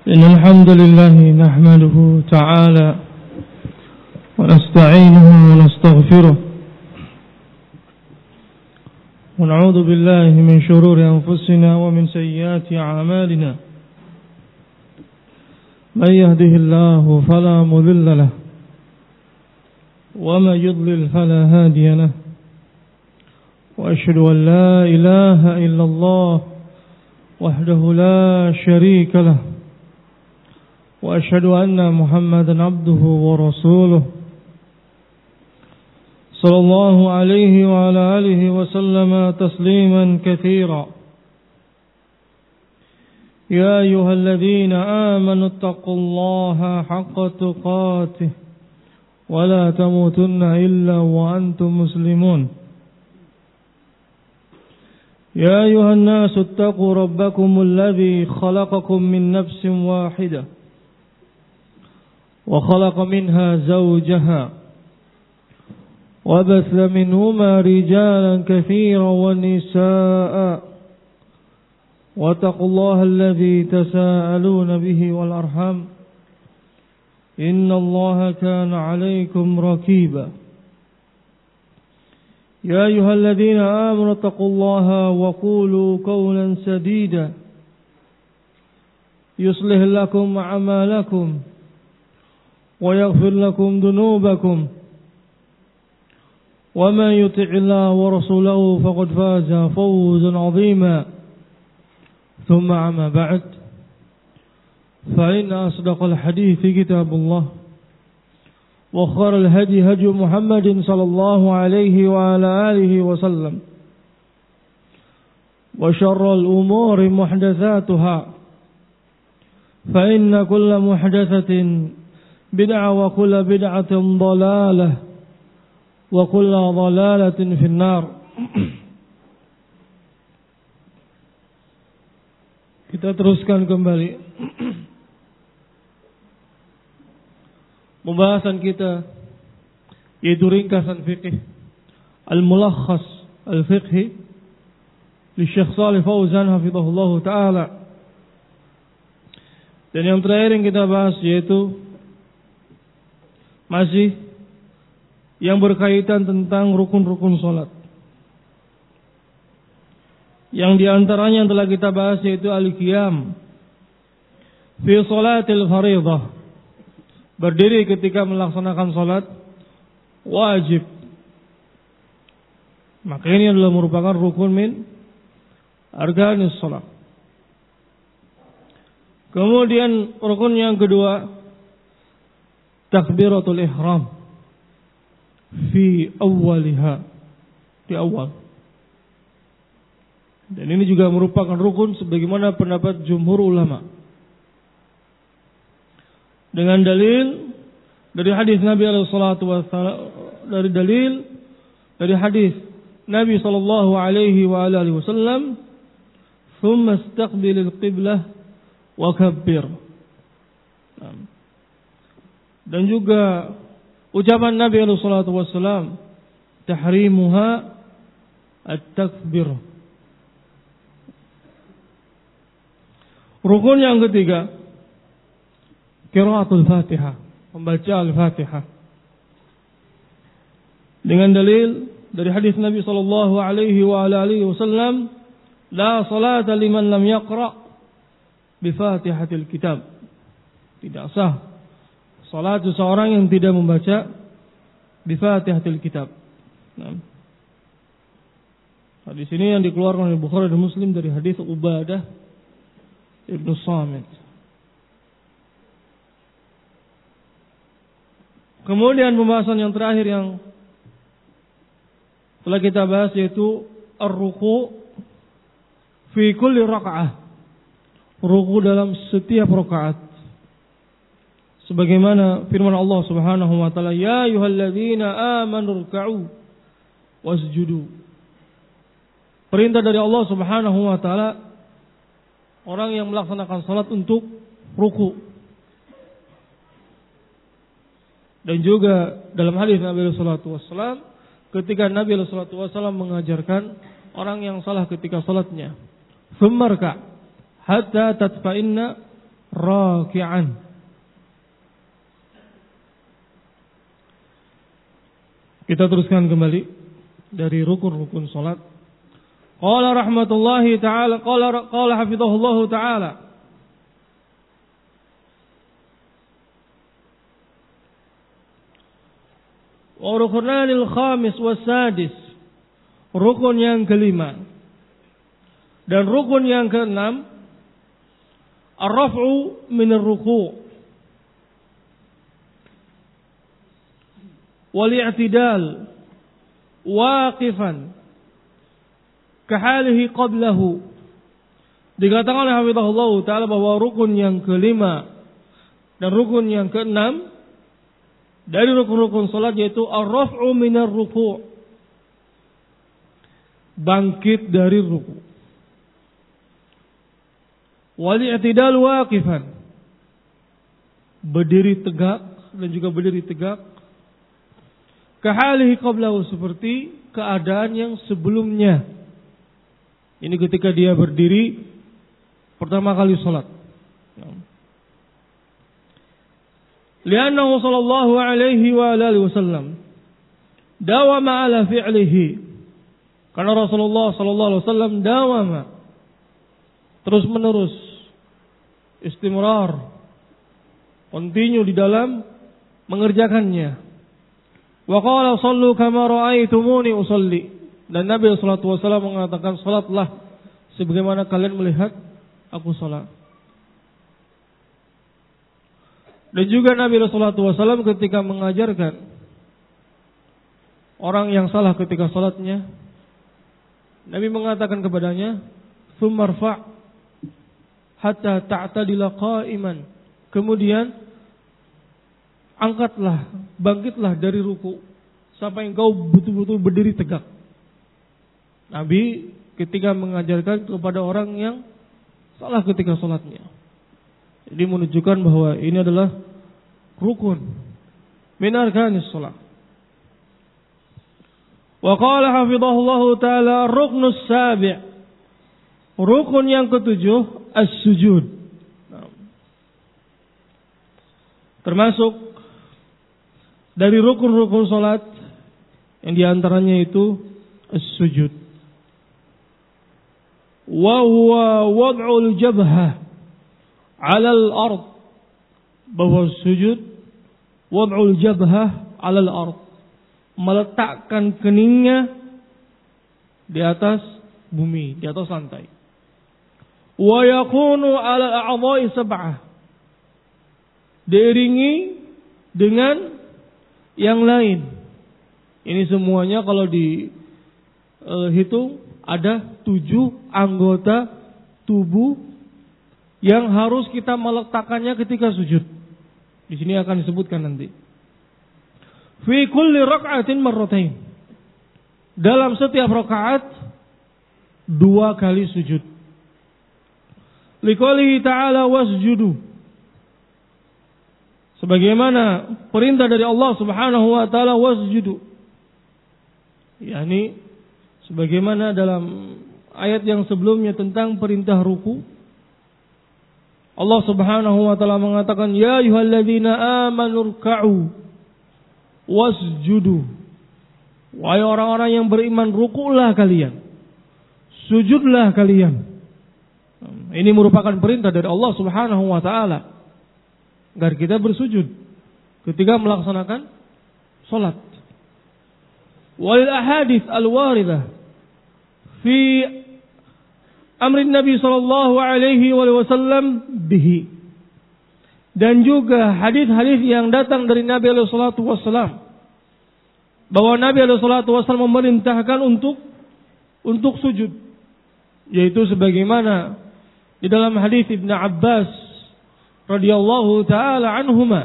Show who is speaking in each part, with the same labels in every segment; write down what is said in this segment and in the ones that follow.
Speaker 1: إن الحمد لله نحمده تعالى ونستعينه ونستغفره ونعوذ بالله من شرور أنفسنا ومن سيئات أعمالنا من يهده الله فلا مضل له ومن يضلل فلا هادي له وأشهد أن لا إله إلا الله وحده لا شريك له وأشهد أن محمدا عبده ورسوله صلى الله عليه وعلى آله وسلم تسليما كثيرا يا أيها الذين آمنوا اتقوا الله حق تقاته ولا تموتن إلا وأنتم مسلمون يا أيها الناس اتقوا ربكم الذي خلقكم من نفس واحدة وخلق منها زوجها وبث منهما رجالا كثيرا ونساء واتقوا الله الذي تساءلون به والأرحام إن الله كان عليكم رقيبا يا أيها الذين آمنوا اتقوا الله وقولوا قولا سديدا يصلح لكم أعمالكم ويغفر لكم ذنوبكم ومن يطع الله ورسوله فقد فاز فوزا عظيما ثم أما بعد فإن أصدق الحديث كتاب الله وخير الهدي هدي محمد صلى الله عليه وعلى آله وسلم وشر الأمور محدثاتها فإن كل محدثة بدعة وكل بدعة ضلالة وكل ضلالة في النار. Kita teruskan kembali pembahasan kita, yaitu ringkasan fikih Al-Mulakhas Al-Fiqhi li Syekh Shalih Fauzan hafizahullah ta'ala. Dan yang terakhir yang kita bahas yaitu masih yang berkaitan tentang rukun-rukun salat. Yang diantaranya yang telah kita bahas yaitu al-qiyam fi salatil fardhah, berdiri ketika melaksanakan salat wajib. Maka ini adalah merupakan rukun min arkanis salat. Kemudian rukun yang kedua, takbiratul ihram fi awwaliha, di awal. Dan ini juga merupakan rukun sebagaimana pendapat jumhur ulama. Dengan dalil dari hadis Nabi sallallahu alaihi Nabi sallallahu alaihi wa alihi wasallam, "Tsumma istaqbilil qiblah wa kabbir." Dan juga ucapan Nabi sallallahu alaihi wasallam, "Tahrimuha at-takbir." Rukun yang ketiga, qiraatul Fatihah, membaca Al-Fatihah. Dengan dalil dari hadis Nabi sallallahu alaihi wa alihi wasallam, "La salata liman lam yaqra bi Fatihatil kitab." Tidak sah salat seseorang yang tidak membaca bi Fatihatil kitab. Hadis ini yang dikeluarkan oleh Bukhari dan Muslim dari hadis Ubadah Ibnu Samit. Kemudian pembahasan yang terakhir yang telah kita bahas yaitu ar-ruku' fi kulli raka'ah, ruku' dalam setiap rakaat. Sebagaimana firman Allah Subhanahu wa taala, "Ya ayyuhalladzina amanu ruk'u wasjudu." Perintah dari Allah Subhanahu wa taala orang yang melaksanakan salat untuk ruku. Dan juga dalam hadis Nabi sallallahu alaihi wasallam, ketika Nabi sallallahu alaihi wasallam mengajarkan orang yang salah ketika salatnya, "Tsummarka hatta tatfa'inna raki'an. Kita teruskan kembali dari rukun-rukun salat. Qala rahmatullahi ta'ala, qala hafizahullahu ta'ala. Wa rukunanil khamis wasadis, rukun yang kelima dan rukun yang keenam, ar-raf'u min ar-ruku' wal i'tidal waqifan kahalihi qablahu. Dikatakan oleh hafizahullah ta'ala bahwa rukun yang kelima dan rukun yang keenam dari rukun-rukun salat yaitu ar-raf'u minar ruku', bangkit dari ruku', wal i'tidal waqifan, berdiri tegak dan juga berdiri tegak, kahalihi qablahu, seperti keadaan yang sebelumnya. Ini ketika dia berdiri pertama kali salat. Liannahu sallallahu alaihi wa alihi wasallam dawama ala fi'lihi, karena Rasulullah sallallahu alaihi wasallam dawama, terus menerus, istimrar, continue di dalam mengerjakannya. Wa qala sallu kama ra'aitumuni usalli, dan Nabi sallallahu alaihi wasallam mengatakan, salatlah sebagaimana kalian melihat aku salat. Dan juga Nabi sallallahu alaihi wasallam ketika mengajarkan orang yang salah ketika salatnya, Nabi mengatakan kepadanya, "Tsummarfa' hatta ta'tadila qa'iman." Kemudian angkatlah, bangkitlah dari ruku sampai engkau betul-betul berdiri tegak. Nabi ketika mengajarkan kepada orang yang salah ketika salatnya. Jadi menunjukkan bahwa ini adalah rukun min arkanis shalah. Wa qala hafizahullahu ta'ala ruknus sabi', rukun yang ketujuh as-sujud. Termasuk dari rukun-rukun salat yang diantaranya itu as-sujud. Wa huwa wad'ul jabhah 'ala al-ard, bahwa sujud wad'ul jabhah 'ala al-ard, meletakkan keningnya di atas bumi, di atas lantai. Wa yakunu 'ala al-a'dha'i sab'ah, diiringi dengan yang lain. Ini semuanya kalau dihitung ada 7 anggota tubuh yang harus kita meletakkannya ketika sujud. Di sini akan disebutkan nanti. Fi kulli rak'atin marratain, dalam setiap rakaat 2 kali sujud. Liqoulihi ta'ala wasjudu, sebagaimana perintah dari Allah Subhanahu wa taala wasjudu. yakni sebagaimana dalam ayat yang sebelumnya tentang perintah ruku, Allah Subhanahu wa taala mengatakan, ya ayyuhalladzina amanu ruk'u wasjudu. Wahai orang-orang yang beriman, rukulah kalian, sujudlah kalian. Ini merupakan perintah dari Allah Subhanahu wa taala agar kita bersujud ketika melaksanakan salat. Wal ahadits al-waridah fi amrin Nabi sallallahu alaihi wasallam bihi, dan juga hadis-hadis yang datang dari Nabi alaihi salatu wasallam bahwa Nabi alaihi salatu wasallam memerintahkan untuk sujud, yaitu sebagaimana di dalam hadis Ibnu Abbas radhiyallahu taala anhuma,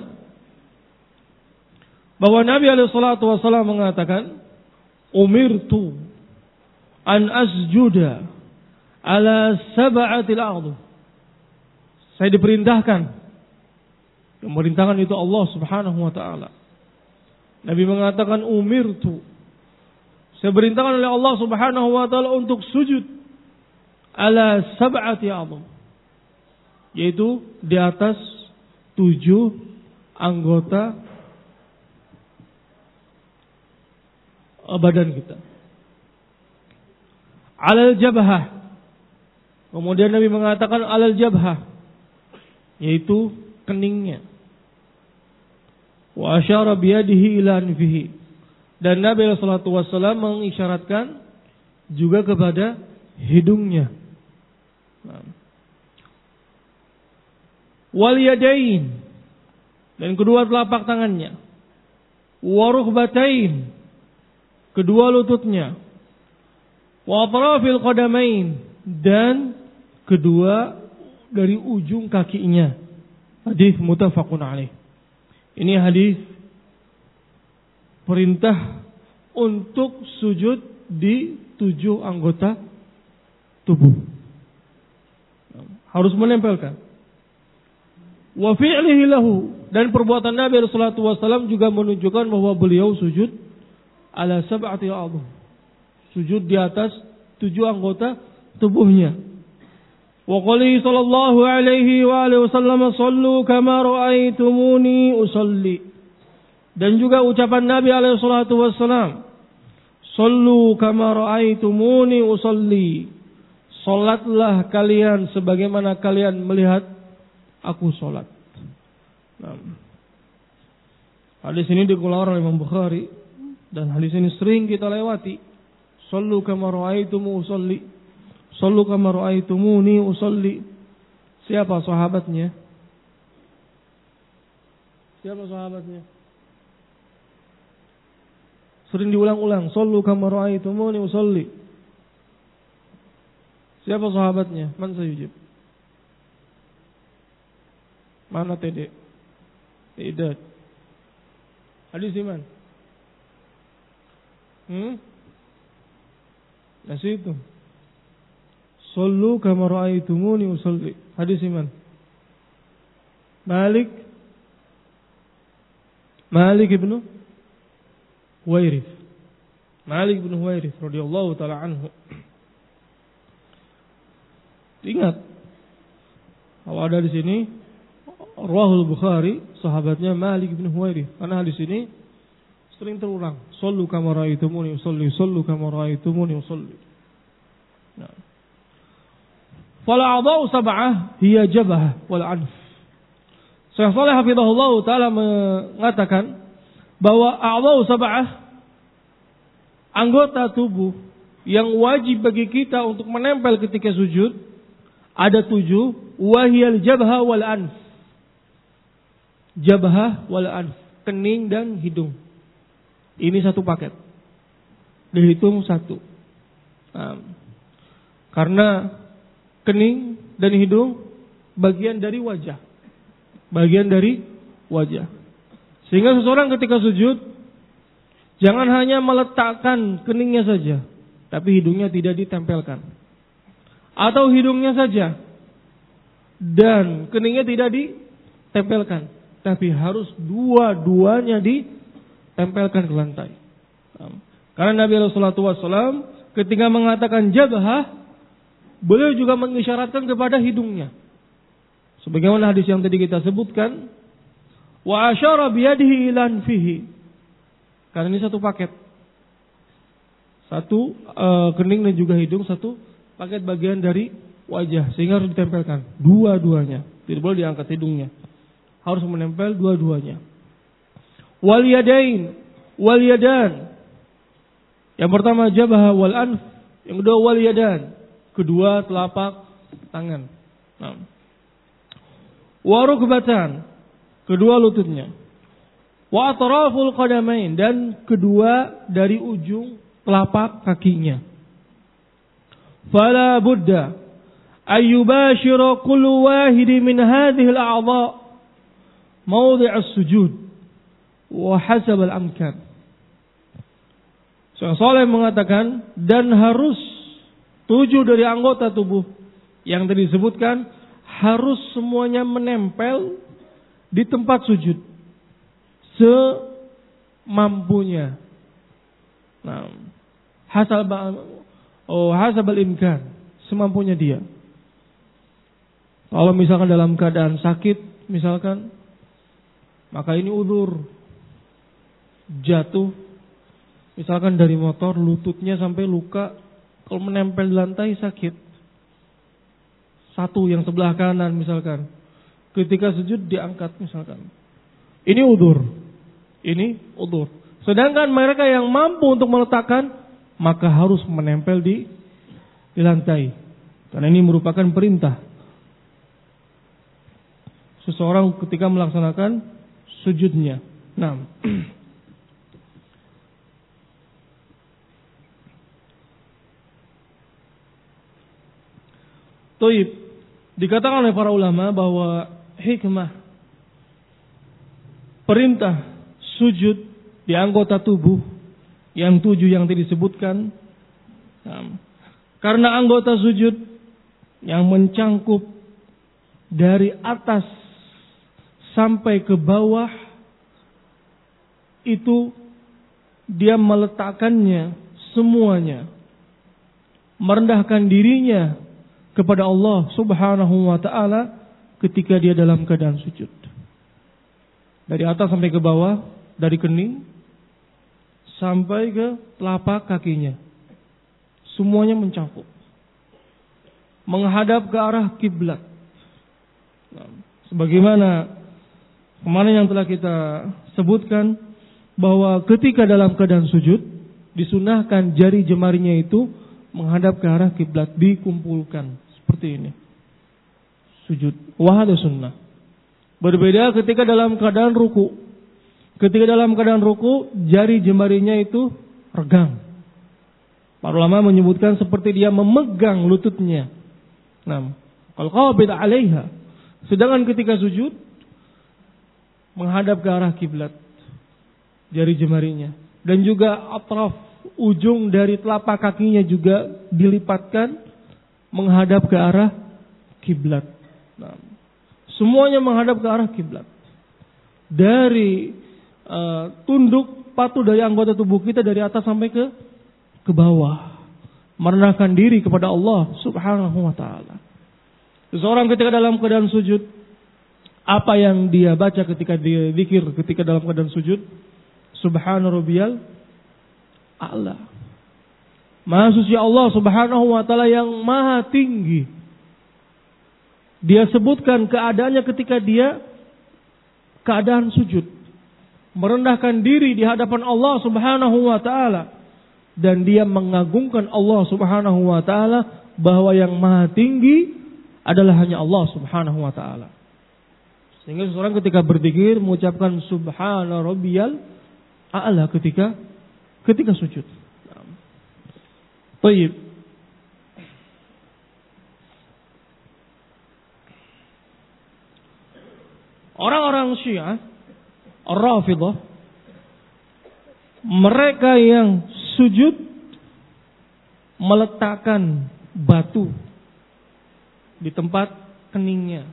Speaker 1: bahwa Nabi alaihi salatu wasallam mengatakan, umirtu an asjuda ala sab'atil ardh. Saya diperintahkan. Pemerintahan itu Allah Subhanahu wa taala. Nabi mengatakan umirtu. Saya diperintahkan oleh Allah Subhanahu wa taala untuk sujud ala sab'ati ardh, yaitu di atas 7 anggota badan kita. Alal jabhah. Kemudian Nabi mengatakan alal jabhah, yaitu keningnya. Wa asyara biyadihi ila anfihi. Dan Nabi sallallahu alaihi wasallam mengisyaratkan juga kepada hidungnya. Wal yadain, dan kedua telapak tangannya. Wa rukbatain, kedua lututnya. Wa atrafil qadamain, dan kedua dari ujung kakinya. Hadis muttafaqun alaih. Ini hadis perintah untuk sujud di 7 anggota tubuh. Harus menempelkan. Wa fi'lihi lahu, dan perbuatan Nabi sallallahu alaihi wasallam juga menunjukkan bahwa beliau sujud ala sab'ati a'dham. Sujud di atas 7 anggota tubuhnya. Wa qali sallallahu alaihi wa alihi wasallam sallu kama ra'aitumuni usalli. Dan juga ucapan Nabi alaihi salatu wasallam, sallu kama ra'aitumuni usalli. Salatlah kalian sebagaimana kalian melihat aku salat. Nah, hadis ini dikeluarkan oleh Imam Bukhari, dan hadis ini sering kita lewati. Sallu kama ra'aitumuni usalli. Sallu kama ra'aitumuni usalli. Siapa sahabatnya? Siapa sahabatnya? Sering diulang-ulang. Sallu kama ra'aitumuni usalli. Siapa sahabatnya? Man sayujib? Mana Tede? Tidak. Hadis iman. Nah situ. Sallu kama ra'aitumuni usalli. Hadis iman. Malik ibnu Huwairith. Malik ibnu Huwairith radhiyallahu taala anhu. Ingat, kalau ada di sini Rawahul Bukhari, sahabatnya Malik bin Huwairith. Karena hadis ini sering terulang. Sallu kama ra'aitumuni usalli, sallu kama ra'aitumuni usalli. Nah. Fala a'dha'u sab'ah hiya jabhah wal anf. Syekh Shalih hafizahullah taala mengatakan bahwa a'dha'u sab'ah, anggota tubuh yang wajib bagi kita untuk menempel ketika sujud ada 7, wahiyal jabha wal anf. Jabha wal anf, kening dan hidung. Ini satu paket. Dihitung 1. Karena kening dan hidung bagian dari wajah. Bagian dari wajah. Sehingga seseorang ketika sujud jangan hanya meletakkan keningnya saja, tapi hidungnya tidak ditempelkan. Atau hidungnya saja dan keningnya tidak ditempelkan, tapi harus dua-duanya ditempelkan ke lantai. Karena Nabi sallallahu alaihi wasallam ketika mengatakan jabhah, beliau juga mengisyaratkan kepada hidungnya. Sebagaimana hadis yang tadi kita sebutkan, wa asyara biyadihi ila anfihi. Karena ini satu paket. Satu kening dan juga hidung, satu paket bagian dari wajah, sehingga harus ditempelkan dua-duanya. Tidak boleh diangkat hidungnya, harus menempel dua-duanya. Wal yadain, wal yadan. Yang pertama jabhah wal anf, yang kedua wal yadan, kedua telapak tangan. Wa rukbatan, kedua lututnya. Wa atraful qadamain, dan kedua dari ujung telapak kakinya. Fala budda ayyubashira kullu wahidi min hadhihi al-a'dha' mawdi' as-sujud wa hasab al-amkan. Syekh Shalih mengatakan, dan harus 7 dari anggota tubuh yang tadi disebutkan harus semuanya menempel di tempat sujud semampunya. Nah, hasab al-imkan, semampunya dia. Kalau misalkan dalam keadaan sakit, misalkan, maka ini udzur. Jatuh, misalkan dari motor, lututnya sampai luka, kalau menempel di lantai sakit. Satu yang sebelah kanan misalkan, ketika sujud diangkat misalkan. Ini udzur. Ini udzur. Sedangkan mereka yang mampu untuk meletakkan, maka harus menempel di lantai. Karena ini merupakan perintah. Seseorang ketika melaksanakan sujudnya. Nah, Toib, dikatakan oleh para ulama bahwa hikmah perintah sujud di anggota tubuh yang 7 yang tadi disebutkan, karena anggota sujud yang mencangkup dari atas sampai ke bawah itu dia meletakkannya semuanya, merendahkan dirinya kepada Allah Subhanahu wa ta'ala ketika dia dalam keadaan sujud. Dari atas sampai ke bawah, dari kening sampai ke telapak kakinya. Semuanya mencakup. Menghadap ke arah kiblat. Sebagaimana kemarin yang telah kita sebutkan, bahwa ketika dalam keadaan sujud, disunahkan jari jemarinya itu menghadap ke arah kiblat, dikumpulkan seperti ini. Sujud wahada sunnah. Berbeda ketika dalam keadaan ruku. Ketika dalam keadaan ruku, jari jemarinya itu regang. Para ulama menyebutkan seperti dia memegang lututnya. Nah, kalau qabid 'alaiha. Sedangkan ketika sujud, menghadap ke arah kiblat, jari jemarinya. Dan juga atraf, ujung dari telapak kakinya juga dilipatkan menghadap ke arah kiblat. Nah, semuanya menghadap ke arah kiblat. Dari tunduk patuh dari anggota tubuh kita dari atas sampai ke bawah, merendahkan diri kepada Allah Subhanahu wa ta'ala. Seseorang ketika dalam keadaan sujud, apa yang dia baca ketika dia zikir ketika dalam keadaan sujud? Subhana rabbiyal a'la. Maha suci Allah Subhanahu wa ta'ala yang maha tinggi. Dia sebutkan keadaannya ketika dia keadaan sujud, merendahkan diri di hadapan Allah Subhanahu wa ta'ala, dan dia mengagungkan Allah Subhanahu wa ta'ala, bahwa yang maha tinggi adalah hanya Allah Subhanahu wa ta'ala. Sehingga seseorang ketika berzikir mengucapkan subhana rabbiyal a'la ketika sujud. Baik. Orang-orang Syiah, Ar-Rafidah, mereka yang sujud meletakkan batu di tempat keningnya.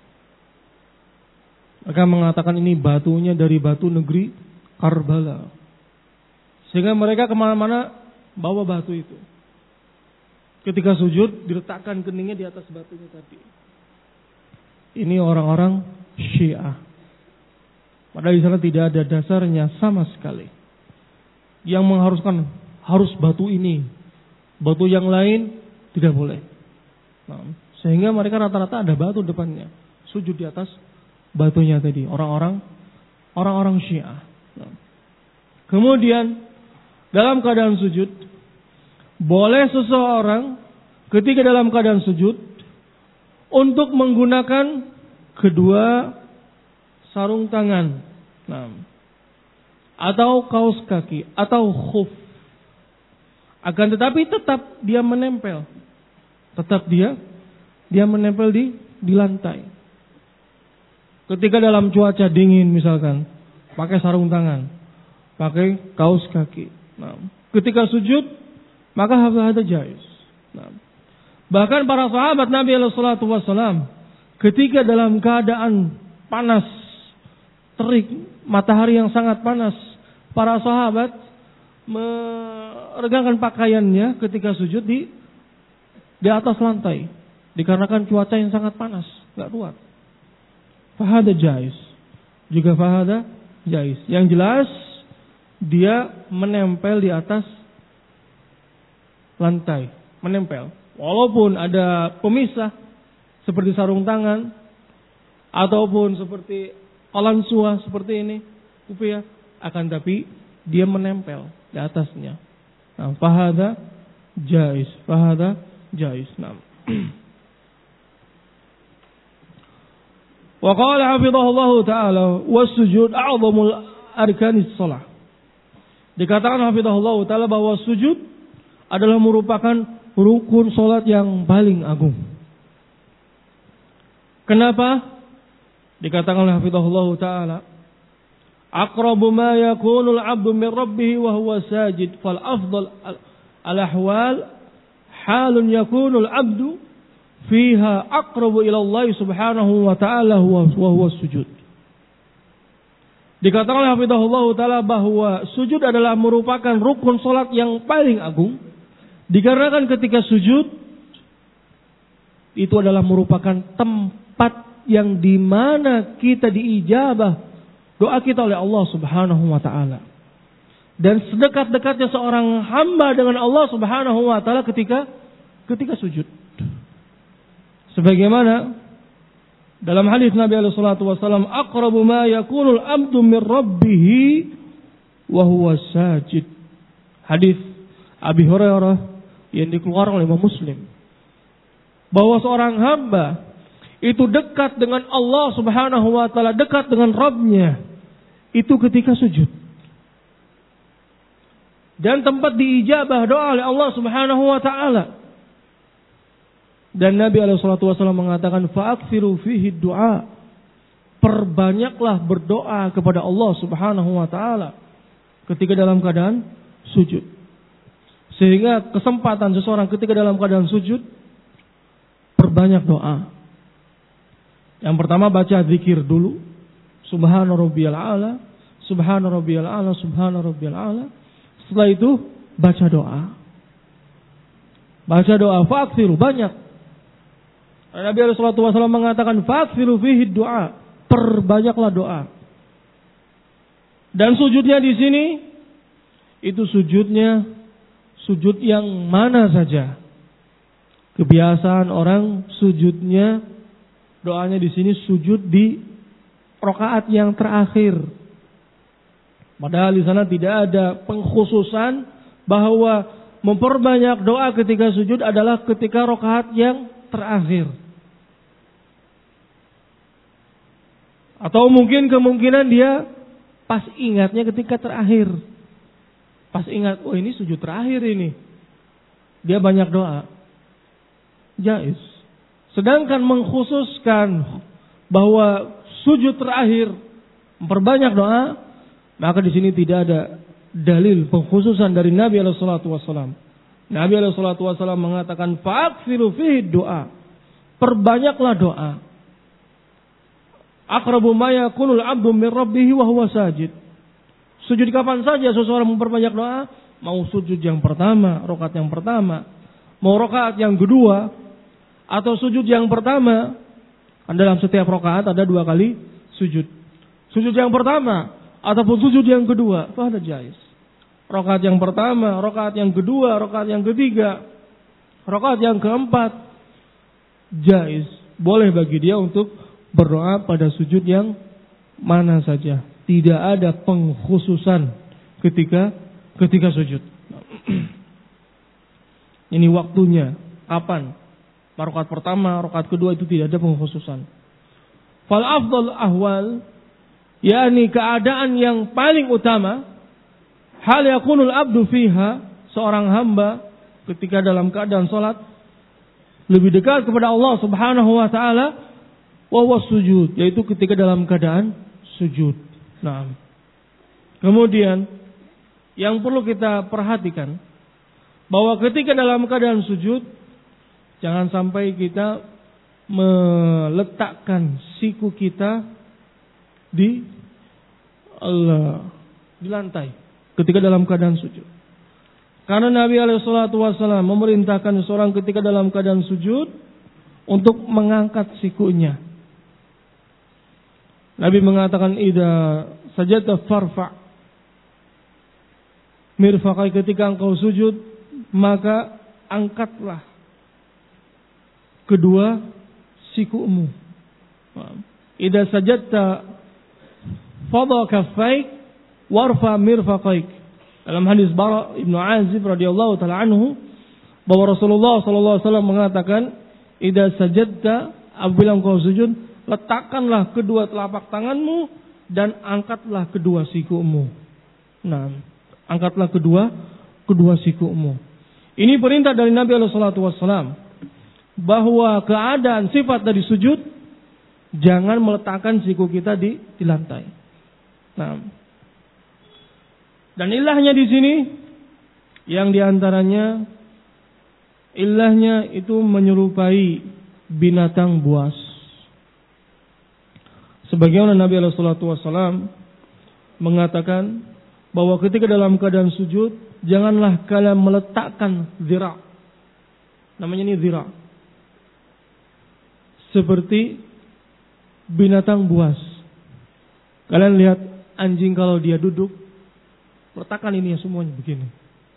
Speaker 1: Mereka mengatakan ini batunya dari batu negeri Karbala. Sehingga mereka kemana-mana bawa batu itu. Ketika sujud diletakkan keningnya di atas batunya tadi. Ini orang-orang Syiah. Padahal di sana tidak ada dasarnya sama sekali. Yang mengharuskan harus batu ini, batu yang lain tidak boleh. Nah, sehingga mereka rata-rata ada batu depannya, sujud di atas batunya tadi. Orang-orang Syiah. Nah. Kemudian dalam keadaan sujud, boleh seseorang ketika dalam keadaan sujud untuk menggunakan kedua sarung tangan, nah, atau kaos kaki, atau khuf. Akan tetapi tetap dia menempel, dia menempel di lantai. Ketika dalam cuaca dingin misalkan, pakai sarung tangan, pakai kaos kaki. Nah, ketika sujud, maka hadza jaiz. Nah, bahkan para sahabat Nabi sallallahu alaihi wasallam ketika dalam keadaan panas, terik, matahari yang sangat panas, para sahabat meregangkan pakaiannya ketika sujud di atas lantai, dikarenakan cuaca yang sangat panas. enggak kuat. Fahada jaiz. Juga fahada jaiz. Yang jelas dia menempel di atas lantai, menempel. Walaupun ada pemisah seperti sarung tangan ataupun seperti kolansua seperti ini, kupiah, akan tapi dia menempel di atasnya. Nah, fahada jaiz, fahada jaiz. Nah. Wa qala hafizahullahu taala was-sujud a'dhamul arkanis shalah. Dikatakan hafizahullahu taala bahwa sujud adalah merupakan rukun salat yang paling agung. Kenapa? Dikatakan oleh hafizahullahu taala, aqrabu ma yakunul 'abdu min rabbih wa huwa sajid fal afdal al-ahwal halun yakunul 'abdu fiha aqrabu ila Allah subhanahu wa ta'ala wa huwa sujud. Dikatakan oleh hafizahullah ta'ala bahwa sujud adalah merupakan rukun salat yang paling agung. Dikarenakan ketika sujud itu adalah merupakan tempat yang dimana kita diijabah doa kita oleh Allah subhanahu wa ta'ala. Dan sedekat-dekatnya seorang hamba dengan Allah subhanahu wa ta'ala ketika sujud. Sebagaimana dalam hadis Nabi alaihi salatu wasallam, aqrabu ma yakunul abdu min rabbih wa huwa sajid. Hadis Abi Hurairah yang dikeluarkan oleh Imam Muslim. Bahwa seorang hamba itu dekat dengan Allah Subhanahu wa taala, dekat dengan Rabb-nya itu ketika sujud. Dan tempat diijabah doa oleh Allah Subhanahu wa taala. Dan Nabi SAW mengatakan fa'akthiru fihi du'a. Perbanyaklah berdoa kepada Allah Subhanahu wa taala ketika dalam keadaan sujud. Sehingga kesempatan seseorang ketika dalam keadaan sujud perbanyak doa. Yang pertama baca zikir dulu. Subhana rabbiyal a'la, subhana rabbiyal a'la, subhana rabbiyal a'la. Setelah itu baca doa. Baca doa fa'akthiru, banyak. Nabi SAW mengatakan fakthiru fihi doa, perbanyaklah doa. Dan sujudnya di sini itu sujud yang mana saja. Kebiasaan orang sujudnya doanya di sini sujud di rakaat yang terakhir. Padahal di sana tidak ada pengkhususan bahwa memperbanyak doa ketika sujud adalah ketika rakaat yang terakhir. Atau mungkin kemungkinan dia pas ingatnya ketika terakhir. Pas ingat, oh ini sujud terakhir ini. Dia banyak doa. Jaiz. Sedangkan mengkhususkan bahwa sujud terakhir memperbanyak doa, maka di sini tidak ada dalil pengkhususan dari Nabi SAW. Nabi SAW mengatakan fa'akthiru fihi doa. Perbanyaklah doa. Aqrabu ma yakunul 'abdu min rabbih wa huwa sajid. Sujud kapan saja seseorang memperbanyak doa, mau sujud yang pertama, rakaat yang pertama, mau rakaat yang kedua, atau sujud yang pertama, dalam setiap rakaat ada 2 kali sujud. Sujud yang pertama ataupun sujud yang kedua, itu ada jaiz. Rakaat yang pertama, rakaat yang kedua, rakaat yang ketiga, rakaat yang keempat, jaiz. Boleh bagi dia untuk berdoa pada sujud yang mana saja. Tidak ada pengkhususan ketika sujud. Ini waktunya, kapan? Rakaat pertama, rakaat kedua itu tidak ada pengkhususan. Fal afdal ahwal, yakni keadaan yang paling utama, hal yakunul abdu fiha, seorang hamba ketika dalam keadaan salat lebih dekat kepada Allah Subhanahu wa taala, wa huwa sujud, yaitu ketika dalam keadaan sujud. Nah, kemudian yang perlu kita perhatikan bahwa ketika dalam keadaan sujud jangan sampai kita meletakkan siku kita di lantai ketika dalam keadaan sujud. Karena Nabi SAW memerintahkan seorang ketika dalam keadaan sujud untuk mengangkat sikunya Nabi mengatakan idza sajadta farfa' mirfaqai, ketika engkau sujud maka angkatlah kedua sikumu. Idza sajadta fadha kaffaik warfa mirfaqaik. Dalam hadis Bara Ibnu Azib radhiyallahu taala anhu bahwa Rasulullah sallallahu alaihi wasallam mengatakan idza sajadta, apabila engkau sujud, letakkanlah kedua telapak tanganmu dan angkatlah kedua sikumu. Nah, angkatlah kedua sikumu. Ini perintah dari Nabi alaihi salatu wasallam bahwa keadaan sifat dari sujud jangan meletakkan siku kita di lantai. Nah, dan ilahnya di sini yang diantaranya ilahnya itu menyerupai binatang buas. Sebagaimana Nabi alaihi salatu wasallam mengatakan bahwa ketika dalam keadaan sujud janganlah kalian meletakkan zira'. Namanya ini zira'. Seperti binatang buas. Kalian lihat anjing kalau dia duduk, letakkan ini ya semuanya begini.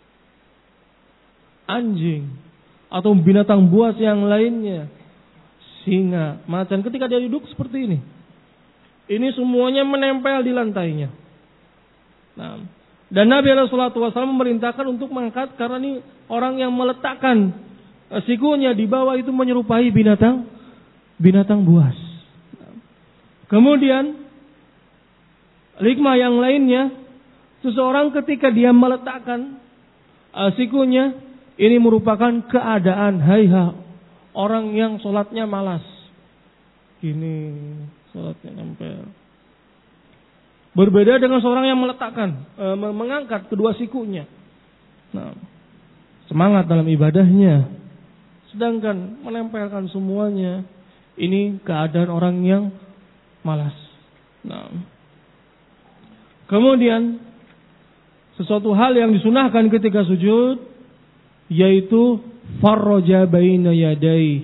Speaker 1: Anjing atau binatang buas yang lainnya, singa, macan, ketika dia duduk seperti ini. Ini semuanya menempel di lantainya. Nah, dan Nabi SAW memerintahkan untuk mengangkat karena ini orang yang meletakkan sikunya di bawah itu menyerupai binatang buas. Kemudian hikmah yang lainnya, seseorang ketika dia meletakkan sikunya, ini merupakan keadaan hayha, orang yang sholatnya malas. Gini, sholatnya nempel. Berbeda dengan seorang yang meletakkan, mengangkat kedua sikunya. Nah, semangat dalam ibadahnya. Sedangkan menempelkan semuanya, ini keadaan orang yang malas. Nah, kemudian sesuatu hal yang disunahkan ketika sujud, yaitu farraja baina yadai,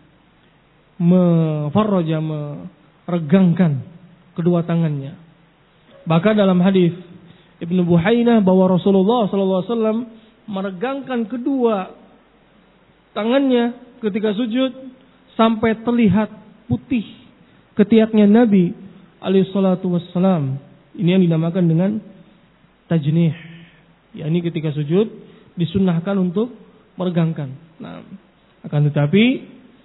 Speaker 1: meregangkan kedua tangannya. Bahkan dalam hadis Ibnu Buhainah bahwa Rasulullah SAW meregangkan kedua tangannya ketika sujud sampai terlihat putih ketiaknya Nabi alaihi salatu wassalam. Ini yang dinamakan dengan tajnih. Ini ketika sujud disunnahkan untuk meregangkan. Nah, akan tetapi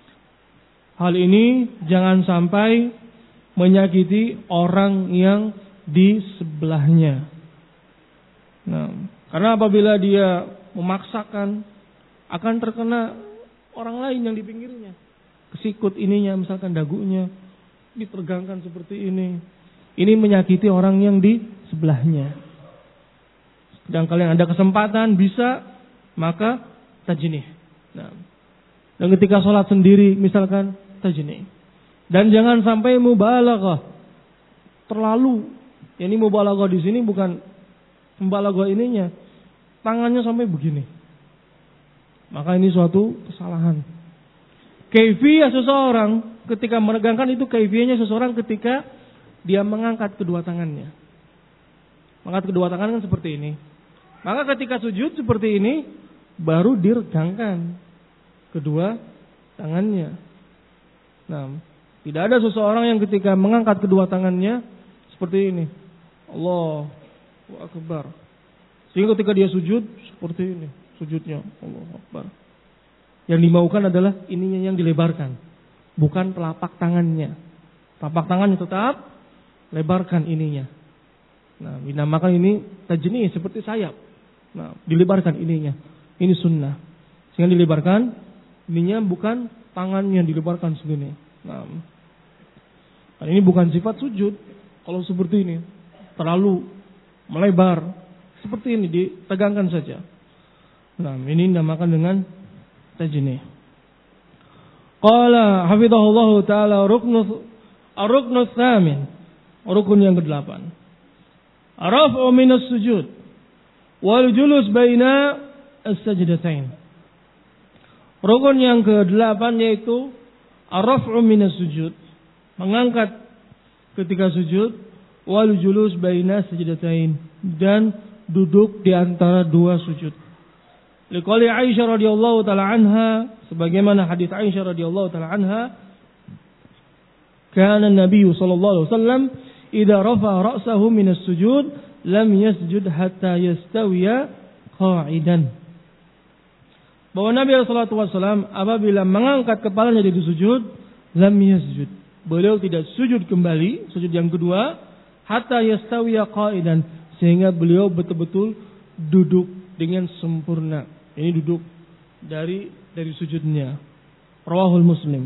Speaker 1: hal ini jangan sampai menyakiti orang yang di sebelahnya. Nah, karena apabila dia memaksakan akan terkena orang lain yang di pinggirnya. Kesikut ininya, misalkan dagunya diteregangkan seperti ini. Ini menyakiti orang yang di sebelahnya. Dan kalau yang ada kesempatan bisa, maka tajnih. Nah, dan ketika sholat sendiri misalkan tajnih. Dan jangan sampai mubalaghah, terlalu. Ini mubalaghah di sini bukan mubalaghah ininya, tangannya sampai begini. Maka ini suatu kesalahan. Kaifiyah seseorang ketika meregangkan itu kaifiyahnya seseorang ketika dia mengangkat kedua tangannya. Mengangkat kedua tangan kan seperti ini. Maka ketika sujud seperti ini baru diregangkan kedua tangannya. Nah, tidak ada seseorang yang ketika mengangkat kedua tangannya seperti ini. Allahu Akbar. Sehingga ketika dia sujud seperti ini sujudnya. Allahu Akbar. Yang dimaukan adalah ininya yang dilebarkan, bukan telapak tangannya. Telapak tangannya tetap lebarkan ininya. Nah, dinamakan ini tajnih seperti sayap. Nah, dilebarkan ininya. Ini sunnah. Sehingga dilebarkan ininya bukan tangannya dilebarkan segini. Nah, ini bukan sifat sujud. Kalau seperti ini terlalu melebar seperti ini ditegangkan saja. Nah, ini dinamakan dengan tajnih. Qala hafizahullahu taala ar-ruknu tsamin, rukun yang ke-8. Raf'u minas sujud wal julus baina as-sajdatain. Rukun yang ke-8 yaitu ar-raf'u minas sujud, mengangkat ketika sujud, wal julus baina sajdatain, dan duduk di antara dua sujud. Liqali Aisyah radhiyallahu taala anha, sebagaimana hadis Aisyah radhiyallahu taala anha, kana Nabi sallallahu alaihi wasallam idza rafa'a ra'sahu min as-sujud lam yasjud hatta yastawiya qa'idan. Bahwa Nabi sallallahu alaihi wasallam apabila mengangkat kepalanya dari sujud, lam yasjud, beliau tidak sujud kembali, sujud yang kedua, hatta yastawiya qa'idan, sehingga beliau betul-betul duduk dengan sempurna. Ini duduk dari sujudnya. Rawahul Muslim.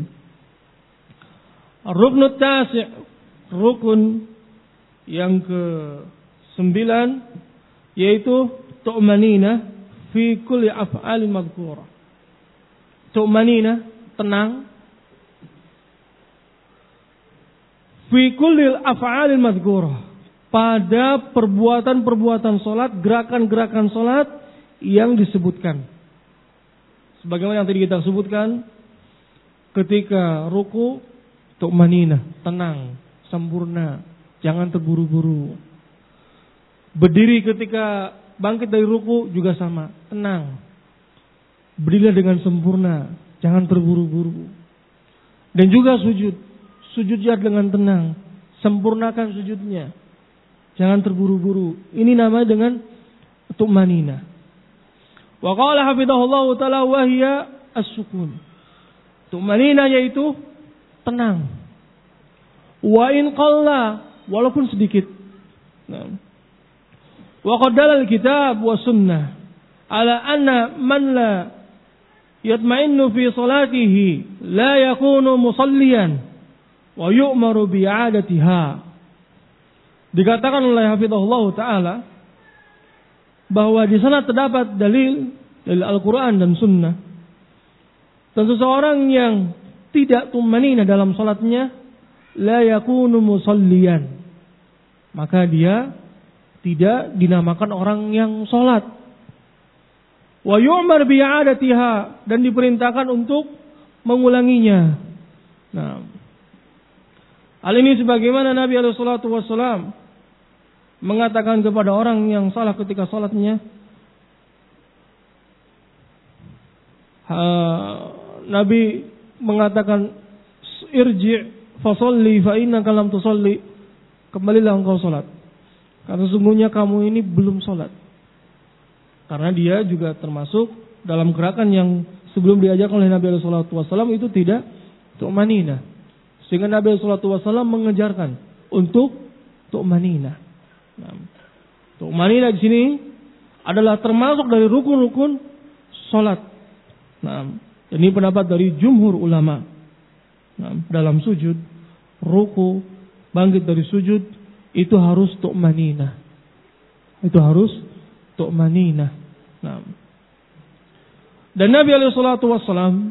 Speaker 1: Ruknut tasi', rukun yang ke-9, yaitu tu'manina fi kulli af'al madhkurah. Tu'manina, tenang, fi kulli af'al madhkurah, pada perbuatan-perbuatan salat, gerakan-gerakan salat yang disebutkan. Sebagaimana yang tadi kita sebutkan, ketika ruku, tu'manina, tenang, sempurna, jangan terburu-buru. Berdiri ketika bangkit dari ruku juga sama, tenang. Berdirilah dengan sempurna, jangan terburu-buru. Dan juga sujudnya dengan tenang, sempurnakan sujudnya, jangan terburu-buru. Ini namanya dengan tu'manina. Wa qala hafidhahullahu ta'ala wa hiya as-sukun. Tu'manina yaitu tenang. Wa in qalla, walaupun sedikit. Wa qaddala al-kitab wa sunnah ala anna man la yatma'innu fi salatihi la yakunu musalliyan wa yu'maru bi'adatiha. Dikatakan oleh hafidhahullahu ta'ala bahwa di sana terdapat dalil Al-Quran dan Sunnah. Dan seseorang yang tidak tumanina dalam salatnya, la yakunu musalliyan, maka dia tidak dinamakan orang yang salat. Wa yu'mar bi'adatiha, dan diperintahkan untuk mengulanginya. Nah, hal ini sebagaimana Nabi alaihi salatu wassalam mengatakan kepada orang yang salah ketika salatnya, Nabi mengatakan, irji' fasalli fa innaka lam tusalli, kembalilah engkau salat, karena sesungguhnya kamu ini belum salat. Karena dia juga termasuk dalam gerakan yang sebelum diajarkan oleh Nabi sallallahu alaihi wasallam itu tidak tu'manina. Sehingga Nabi sallallahu alaihi wasallam mengejarkan untuk tu'manina. Nah, tu'manina di sini adalah termasuk dari rukun-rukun salat. Nah, ini pendapat dari jumhur ulama. Nah, dalam sujud, ruku, bangkit dari sujud, itu harus tu'manina. Itu harus tu'manina. Nah, dan Nabi alaihi salatu wassalam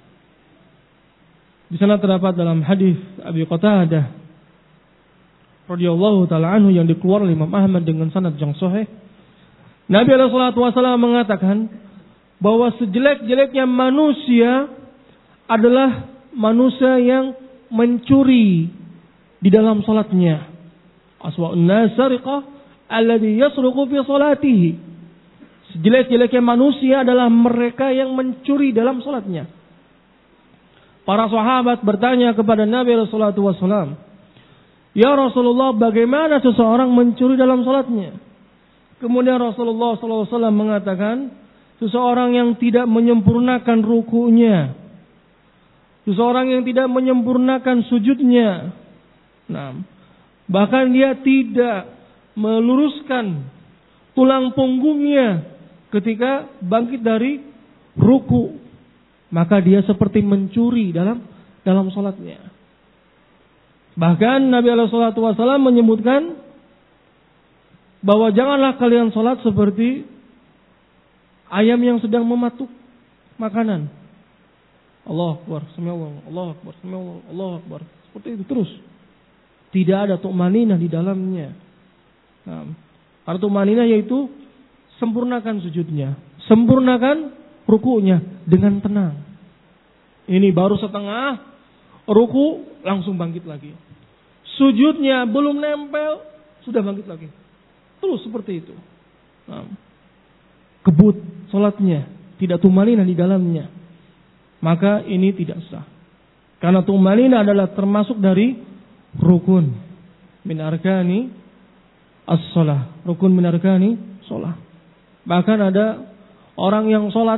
Speaker 1: di sana terdapat dalam hadis Abi Qatadah radhiyallahu taala anhu yang dikeluarkan oleh Imam Ahmad dengan sanad yang sahih. Nabi alaihi salatu wasallam mengatakan bahwa sejelek-jeleknya manusia adalah manusia yang mencuri di dalam salatnya. Aswa'un nas sariqah alladhi yasruqu fi salatihi. Sejelek-jeleknya manusia adalah mereka yang mencuri dalam salatnya. Para sahabat bertanya kepada Nabi alaihi salatu wasallam, ya Rasulullah, bagaimana seseorang mencuri dalam salatnya? Kemudian Rasulullah SAW mengatakan, seseorang yang tidak menyempurnakan rukunya, seseorang yang tidak menyempurnakan sujudnya, nah, bahkan dia tidak meluruskan tulang punggungnya ketika bangkit dari ruku, maka dia seperti mencuri dalam salatnya. Bahkan Nabi SAW menyebutkan bahwa janganlah kalian salat seperti ayam yang sedang mematuk makanan. Allahu Akbar, sami'allah, Allahu Akbar, sami'allah, Allahu Akbar. Seperti itu terus. Tidak ada tu'maninah di dalamnya. Nah, karena tu'maninah yaitu sempurnakan sujudnya, sempurnakan rukunya dengan tenang. Ini baru setengah ruku langsung bangkit lagi. sujudnya belum nempel, sudah bangkit lagi. Terus seperti itu. Nah, kebut salatnya, tidak tumanina di dalamnya. Maka ini tidak sah. Karena tumanina adalah termasuk dari rukun min arkani as-shalah. Rukun min arkani shalah. Bahkan ada orang yang salat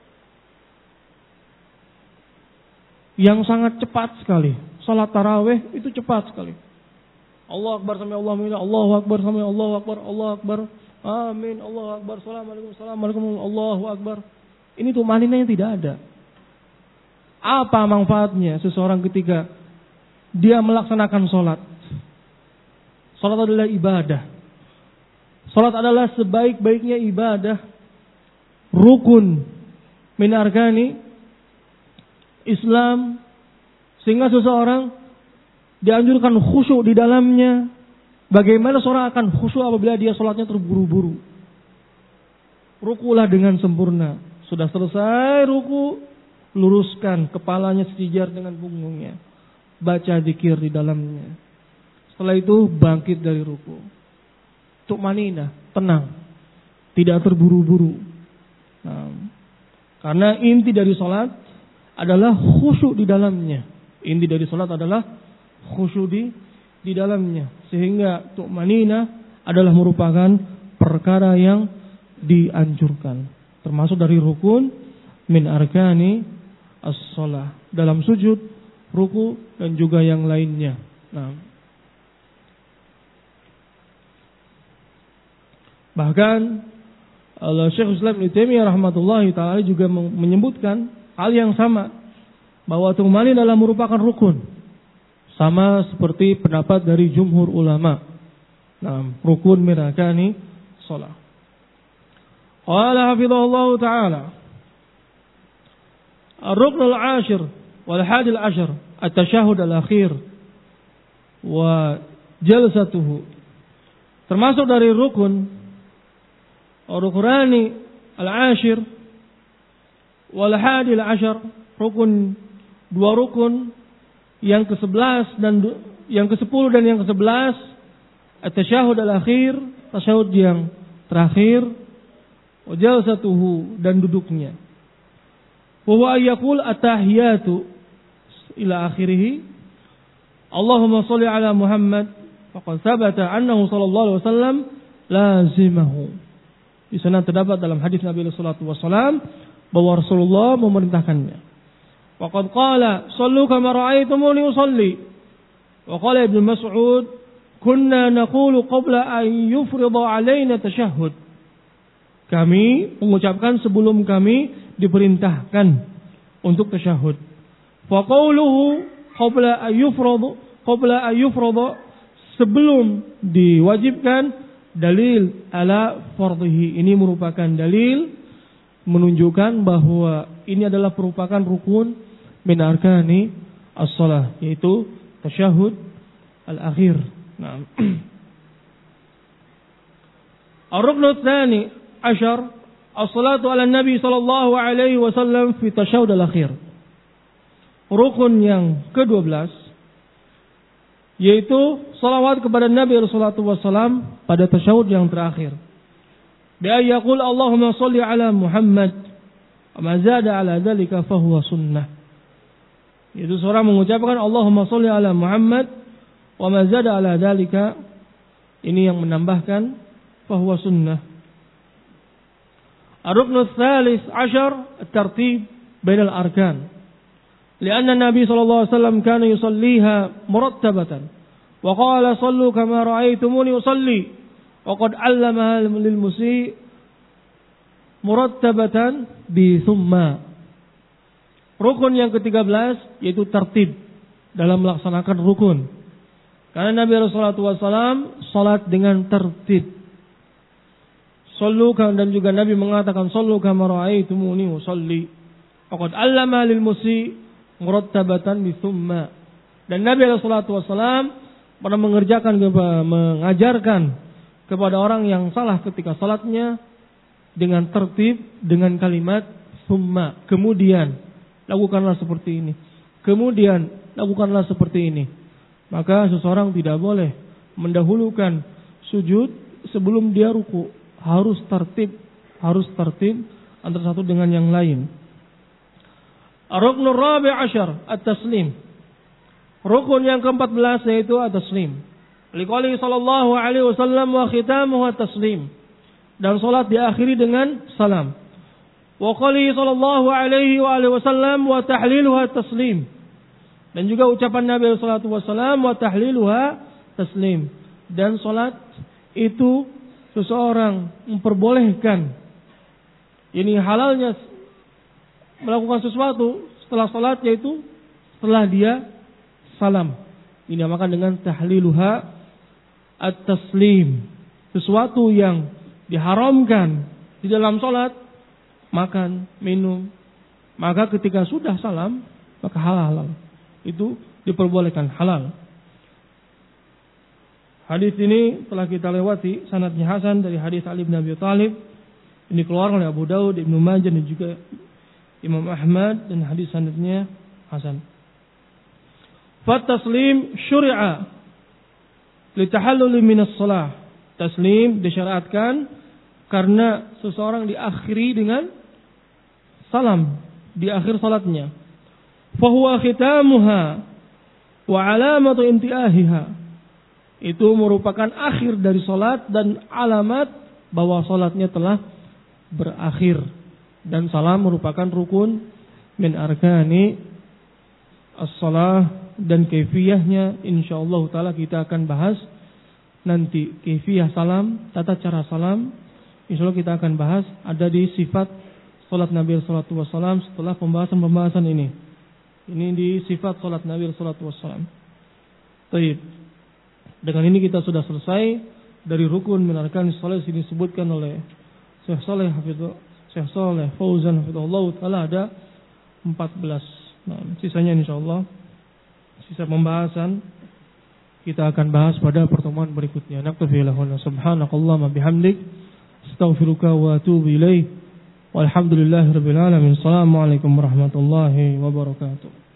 Speaker 1: yang sangat cepat sekali. Salat tarawih itu cepat sekali. Allahu akbar sami Allahu liman, Allahu akbar sami Allahu akbar, Allahu akbar, amin, Allahu akbar, assalamualaikum, Allahu akbar. Ini tumaninah yang tidak ada. Apa manfaatnya seseorang ketika dia melaksanakan salat? Salat adalah ibadah. Salat adalah sebaik-baiknya ibadah. Rukun min arkani Islam, sehingga seseorang dianjurkan khusyuk di dalamnya. Bagaimana seorang akan khusyuk apabila dia sholatnya terburu-buru? Rukulah dengan sempurna. Sudah selesai ruku, luruskan kepalanya sejajar dengan punggungnya. Baca zikir di dalamnya. Setelah itu bangkit dari ruku. Tumanina, tenang. Tidak terburu-buru. Nah, karena inti dari sholat adalah khusyuk di dalamnya. Inti dari salat adalah khusyuk di dalamnya. Sehingga tumanina adalah merupakan perkara yang dianjurkan. Termasuk dari rukun min arkani as-shalah. Dalam sujud, ruku dan juga yang lainnya. Nah, bahkan Syekh Islam Ibnu Taimiyah rahmatullahi taala juga menyebutkan hal yang sama, bahwa tumanina adalah merupakan rukun, sama seperti pendapat dari jumhur ulama. Nah, rukun min arkani shalah. Qala hafizahullah taala, ar-rukn al-ashir wal hadi al-ashar at-tashahhud al-akhir wa jalsatuhu. Termasuk dari rukun rukunani al-ashir wal hadi al-ashar, rukun, dua rukun, yang ke-11 dan yang ke-10 dan yang ke-11, at-tasyahud al-akhir, tasyahud yang terakhir, wa jalsatuhu, dan duduknya. Wa huwa yaqul at-tahiyatu ila akhirih. Allahumma shalli ala Muhammad, faqad thabata annahu sallallahu alaihi wasallam lazimahu. Di sana terdapat dalam hadis Nabi sallallahu alaihi wasallam bahwa Rasulullah memerintahkannya. Wa qad qala sallu kama ra'aytumuni usalli. Wa qala Ibnu Mas'ud, kunna naqulu qabla an yufrida alaina tashahhud. Kami mengucapkan sebelum kami diperintahkan untuk tasyahud. Fa qawluhu qabla an yufrida, sebelum diwajibkan, dalil ala fardhihi. Ini merupakan dalil menunjukkan bahwa ini adalah merupakan rukun min arkani as-shalah, yaitu tasyahud al-akhir. Nah, ar-ruknu tsani asyar as-salatu ala nabi sallallahu alaihi wasallam fi tasyahud al-akhir. Rukun yang ke-12 yaitu salawat kepada Nabi sallallahu alaihi wasallam pada tasyahud yang terakhir. Bi yaqul Allahumma shalli ala Muhammad wa ma zada ala dzalika fa huwa sunnah. Itu seorang mengucapkan Allahumma shalli ala Muhammad wa ma zada ala dzalika, ini yang menambahkan fa huwa sunnah. Ar-ruknu tsalits asyar at-tartib bain al-arkan. Lianna Nabi sallallahu alaihi wasallam kana yusalliha murattabatan wa qala sallu kama ra'aytumuni usalli. Waqad 'allamaha lil musi' murattabatan bi thumma. Rukun yang ke-13 yaitu tertib dalam melaksanakan rukun. Karena Nabi Rasulullah SAW salat dengan tertib. Sallu, dan juga Nabi mengatakan sallu kama ra'aitumuni usalli. Waqad 'allamaha lil musi' murattabatan bi thumma. Dan Nabi Rasulullah SAW pernah mengajarkan kepada orang yang salah ketika salatnya dengan tertib, dengan kalimat summa, kemudian lakukanlah seperti ini, kemudian lakukanlah seperti ini. Maka seseorang tidak boleh mendahulukan sujud sebelum dia ruku. Harus tertib antara satu dengan yang lain. Ar-ruknur rabi' asyar, at-taslim. Rukun yang ke-14 yaitu at-taslim. Liqouli sallallahu alaihi wasallam wa khitamuhu at-taslim. Dan salat diakhiri dengan salam. Wa qouli sallallahu alaihi wasallam wa tahliluha at-taslim. Dan juga ucapan Nabi sallallahu alaihi wasallam wa tahliluha taslim. Dan salat itu seseorang memperbolehkan ini halalnya melakukan sesuatu setelah salat, yaitu setelah dia salam. Ini dinamakan dengan tahliluha at-taslim. Sesuatu yang diharamkan di dalam salat, makan, minum, maka ketika sudah salam maka halal. Itu diperbolehkan, halal. Hadis ini telah kita lewati, sanadnya hasan dari hadis Ali bin Abi Thalib. Ini keluar oleh Abu Daud, Ibnu Majah dan juga Imam Ahmad, dan hadis sanadnya hasan. Fat-taslim syuri'a litahallul minas shalah. Taslim disyariatkan karena seseorang diakhiri dengan salam di akhir salatnya. Fahuwa khitamuha wa alamatu intiahiha. Itu merupakan akhir dari salat dan alamat bahwa salatnya telah berakhir. Dan salam merupakan rukun min arkani as-salah, dan kaifiyahnya insyaallah taala kita akan bahas nanti. Kaifiyah salam, tata cara salam, insyaallah kita akan bahas ada di sifat salat Nabi sallallahu alaihi wasallam setelah pembahasan ini. Ini di sifat salat Nabi sallallahu alaihi wasallam. Baik. Dengan ini kita sudah selesai dari rukun min arkani salat ini disebutkan oleh Syekh Saleh Fauzan hafizahullah taala ada 14. Nah, sisanya insyaallah sisa pembahasan kita akan bahas pada pertemuan berikutnya. Naktafi lahuna subhanakallahumma bihamdik astaghfiruka wa atubu ilaik. Walhamdulillahirabbil alamin. Assalamualaikum warahmatullahi wabarakatuh.